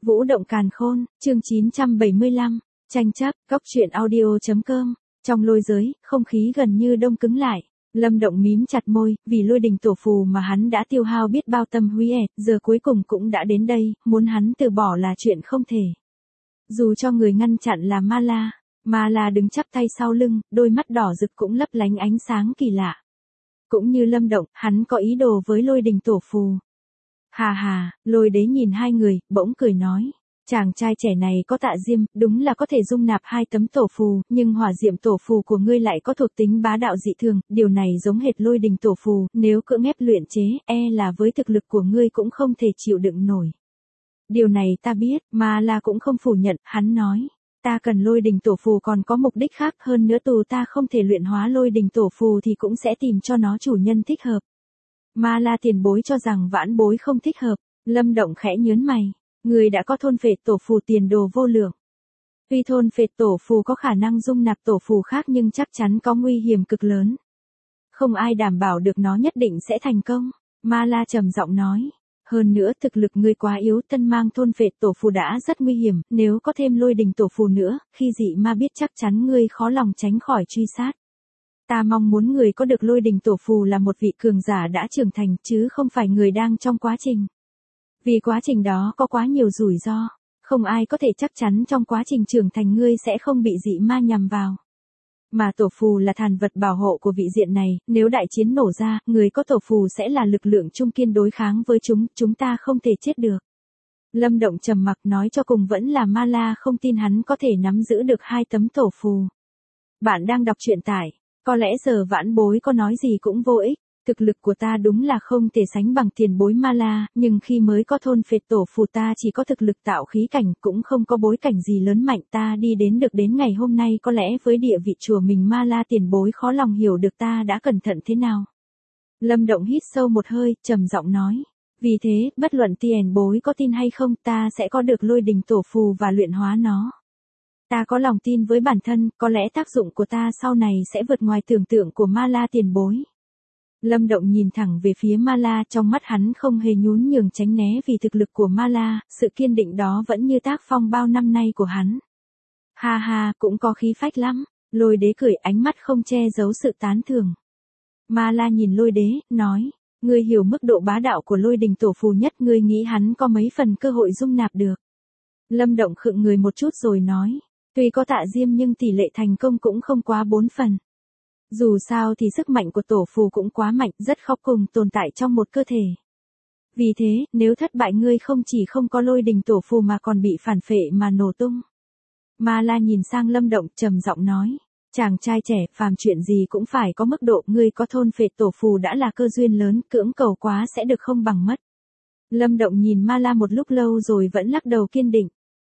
Vũ động càn khôn, chương 975, tranh chấp, góc truyện audio.com. Trong lôi giới, không khí gần như đông cứng lại. Lâm Động mím chặt môi, vì lôi đình tổ phù mà hắn đã tiêu hao biết bao tâm huyết, giờ cuối cùng cũng đã đến đây, muốn hắn từ bỏ là chuyện không thể. Dù cho người ngăn chặn là Ma La đứng chắp tay sau lưng, đôi mắt đỏ rực cũng lấp lánh ánh sáng kỳ lạ. Cũng như Lâm Động, hắn có ý đồ với lôi đình tổ phù. Hà hà, Lôi Đế nhìn hai người, bỗng cười nói. Chàng trai trẻ này có tạ diêm, đúng là có thể dung nạp 2 tấm tổ phù, nhưng hỏa diệm tổ phù của ngươi lại có thuộc tính bá đạo dị thường, điều này giống hệt lôi đình tổ phù, nếu cưỡng ép luyện chế, là với thực lực của ngươi cũng không thể chịu đựng nổi. Điều này ta biết, mà là cũng không phủ nhận, hắn nói. Ta cần lôi đình tổ phù còn có mục đích khác hơn nữa, dù ta không thể luyện hóa lôi đình tổ phù thì cũng sẽ tìm cho nó chủ nhân thích hợp. Ma La tiền bối cho rằng vãn bối không thích hợp. Lâm Động khẽ nhớn mày. Người đã có thôn phệ tổ phù tiền đồ vô lượng. Tuy thôn phệ tổ phù có khả năng dung nạp tổ phù khác nhưng chắc chắn có nguy hiểm cực lớn. Không ai đảm bảo được nó nhất định sẽ thành công. Ma La trầm giọng nói. Hơn nữa thực lực ngươi quá yếu, tân mang thôn phệ tổ phù đã rất nguy hiểm, nếu có thêm lôi đình tổ phù nữa, khi dị ma biết chắc chắn ngươi khó lòng tránh khỏi truy sát. Ta mong muốn người có được lôi đình tổ phù là một vị cường giả đã trưởng thành chứ không phải người đang trong quá trình. Vì quá trình đó có quá nhiều rủi ro, không ai có thể chắc chắn trong quá trình trưởng thành ngươi sẽ không bị dị ma nhằm vào. Mà tổ phù là thần vật bảo hộ của vị diện này, nếu đại chiến nổ ra, người có tổ phù sẽ là lực lượng trung kiên đối kháng với chúng ta không thể chết được. Lâm Động trầm mặc nói cho cùng vẫn là Ma La không tin hắn có thể nắm giữ được 2 tấm tổ phù. Bạn đang đọc truyện tại. Có lẽ giờ vãn bối có nói gì cũng vô ích, thực lực của ta đúng là không thể sánh bằng tiền bối Ma La, nhưng khi mới có thôn phệ tổ phù ta chỉ có thực lực tạo khí cảnh, cũng không có bối cảnh gì lớn mạnh, ta đi được đến ngày hôm nay có lẽ với địa vị chùa mình Ma La tiền bối khó lòng hiểu được ta đã cẩn thận thế nào. Lâm Động hít sâu một hơi, trầm giọng nói, vì thế, bất luận tiền bối có tin hay không ta sẽ có được lôi đình tổ phù và luyện hóa nó. Ta có lòng tin với bản thân, có lẽ tác dụng của ta sau này sẽ vượt ngoài tưởng tượng của Ma La tiền bối. Lâm Động nhìn thẳng về phía Ma La, trong mắt hắn không hề nhún nhường tránh né vì thực lực của Ma La, sự kiên định đó vẫn như tác phong bao năm nay của hắn. Ha ha, cũng có khí phách lắm. Lôi Đế cười, ánh mắt không che giấu sự tán thưởng. Ma La nhìn Lôi Đế, nói, ngươi hiểu mức độ bá đạo của lôi đình tổ phù nhất, ngươi nghĩ hắn có mấy phần cơ hội dung nạp được. Lâm Động khựng người một chút rồi nói. Tuy có tạ diêm nhưng tỷ lệ thành công cũng không quá 4 phần. Dù sao thì sức mạnh của tổ phù cũng quá mạnh, rất khó cùng tồn tại trong một cơ thể. Vì thế, nếu thất bại ngươi không chỉ không có lôi đình tổ phù mà còn bị phản phệ mà nổ tung. Ma La nhìn sang Lâm Động trầm giọng nói. Chàng trai trẻ, phàm chuyện gì cũng phải có mức độ, ngươi có thôn phệ tổ phù đã là cơ duyên lớn, cưỡng cầu quá sẽ được không bằng mất. Lâm Động nhìn Ma La một lúc lâu rồi vẫn lắc đầu kiên định.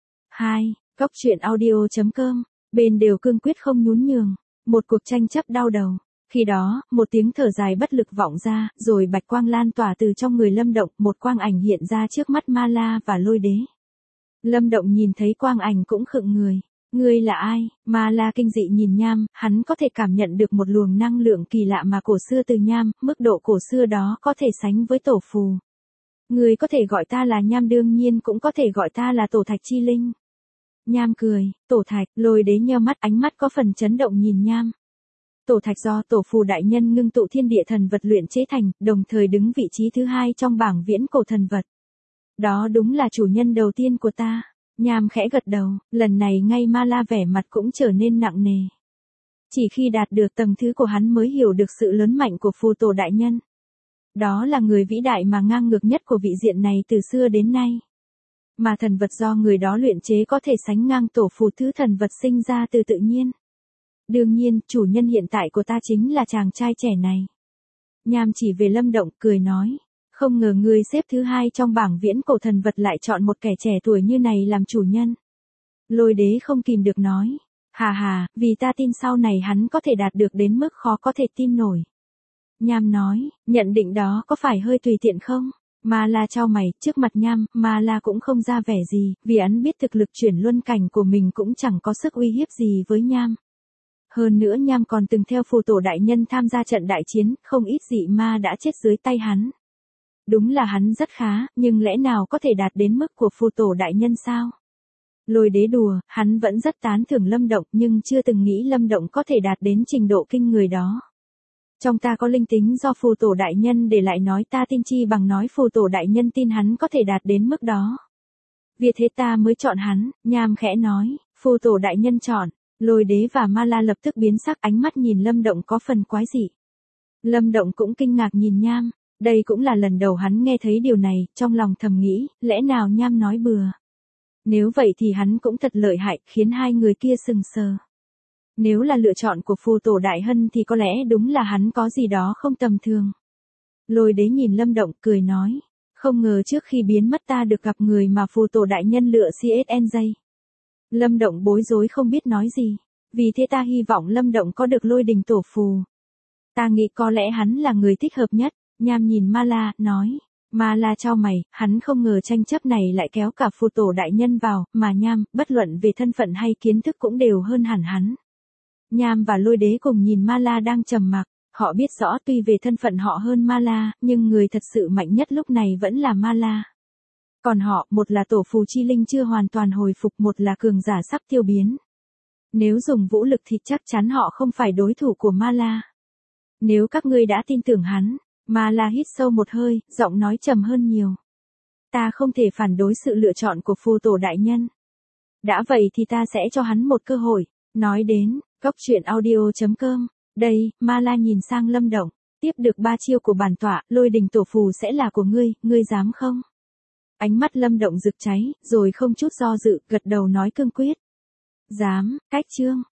2. Góc truyện audio.com, bên đều cương quyết không nhún nhường. Một cuộc tranh chấp đau đầu. Khi đó, một tiếng thở dài bất lực vọng ra, rồi bạch quang lan tỏa từ trong người Lâm Động, một quang ảnh hiện ra trước mắt Ma La và Lôi Đế. Lâm Động nhìn thấy quang ảnh cũng khựng người. Ngươi là ai? Ma La kinh dị nhìn Nham, hắn có thể cảm nhận được một luồng năng lượng kỳ lạ mà cổ xưa từ Nham, mức độ cổ xưa đó có thể sánh với tổ phù. Ngươi có thể gọi ta là Nham, đương nhiên cũng có thể gọi ta là Tổ Thạch Chi Linh. Nham cười, Tổ Thạch. Lôi Đế nheo mắt, ánh mắt có phần chấn động nhìn Nham. Tổ Thạch do tổ phù đại nhân ngưng tụ thiên địa thần vật luyện chế thành, đồng thời đứng vị trí thứ 2 trong bảng viễn cổ thần vật. Đó đúng là chủ nhân đầu tiên của ta. Nham khẽ gật đầu, lần này ngay Ma La vẻ mặt cũng trở nên nặng nề. Chỉ khi đạt được tầng thứ của hắn mới hiểu được sự lớn mạnh của phù tổ đại nhân. Đó là người vĩ đại mà ngang ngược nhất của vị diện này từ xưa đến nay. Mà thần vật do người đó luyện chế có thể sánh ngang tổ phù thứ thần vật sinh ra từ tự nhiên. Đương nhiên, chủ nhân hiện tại của ta chính là chàng trai trẻ này. Nham chỉ về Lâm Động, cười nói. Không ngờ ngươi xếp thứ 2 trong bảng viễn cổ thần vật lại chọn một kẻ trẻ tuổi như này làm chủ nhân. Lôi Đế không kìm được nói. Hà hà, vì ta tin sau này hắn có thể đạt được đến mức khó có thể tin nổi. Nham nói, nhận định đó có phải hơi tùy tiện không? Ma La chau mày, trước mặt Nham, Ma La cũng không ra vẻ gì, vì hắn biết thực lực chuyển luân cảnh của mình cũng chẳng có sức uy hiếp gì với Nham. Hơn nữa Nham còn từng theo phù tổ đại nhân tham gia trận đại chiến, không ít dị ma đã chết dưới tay hắn. Đúng là hắn rất khá, nhưng lẽ nào có thể đạt đến mức của phù tổ đại nhân sao? Lôi đế đùa, hắn vẫn rất tán thưởng Lâm Động nhưng chưa từng nghĩ Lâm Động có thể đạt đến trình độ kinh người đó. Trong ta có linh tính do phù tổ đại nhân để lại nói ta tin chi bằng nói phù tổ đại nhân tin hắn có thể đạt đến mức đó. Vì thế ta mới chọn hắn, Nham khẽ nói, phù tổ đại nhân chọn, Lôi đế và Ma La lập tức biến sắc ánh mắt nhìn Lâm Động có phần quái dị. Lâm Động cũng kinh ngạc nhìn Nham, đây cũng là lần đầu hắn nghe thấy điều này, trong lòng thầm nghĩ, lẽ nào Nham nói bừa. Nếu vậy thì hắn cũng thật lợi hại, khiến hai người kia sừng sờ. Nếu là lựa chọn của phù tổ đại hân thì có lẽ đúng là hắn có gì đó không tầm thường. Lôi đế nhìn Lâm Động cười nói, không ngờ trước khi biến mất ta được gặp người mà phù tổ đại nhân lựa CSNJ. Lâm Động bối rối không biết nói gì, vì thế ta hy vọng Lâm Động có được lôi đình tổ phù. Ta nghĩ có lẽ hắn là người thích hợp nhất. Nham nhìn Ma La, nói. Ma La chau mày, hắn không ngờ tranh chấp này lại kéo cả phù tổ đại nhân vào, mà Nham, bất luận về thân phận hay kiến thức cũng đều hơn hẳn hắn. Nham và Lôi đế cùng nhìn Ma La đang trầm mặc, họ biết rõ tuy về thân phận họ hơn Ma La, nhưng người thật sự mạnh nhất lúc này vẫn là Ma La. Còn họ, một là tổ phù chi linh chưa hoàn toàn hồi phục, một là cường giả sắp tiêu biến. Nếu dùng vũ lực thì chắc chắn họ không phải đối thủ của Ma La. Nếu các ngươi đã tin tưởng hắn, Ma La hít sâu một hơi, giọng nói trầm hơn nhiều. Ta không thể phản đối sự lựa chọn của phù tổ đại nhân. Đã vậy thì ta sẽ cho hắn một cơ hội. Nói đến, coctruyện.audio.com, đây, Ma La nhìn sang Lâm Động, tiếp được 3 chiêu của bản tọa, lôi đình tổ phù sẽ là của ngươi dám không? Ánh mắt Lâm Động rực cháy, rồi không chút do dự, gật đầu nói cương quyết. Dám, cách chương.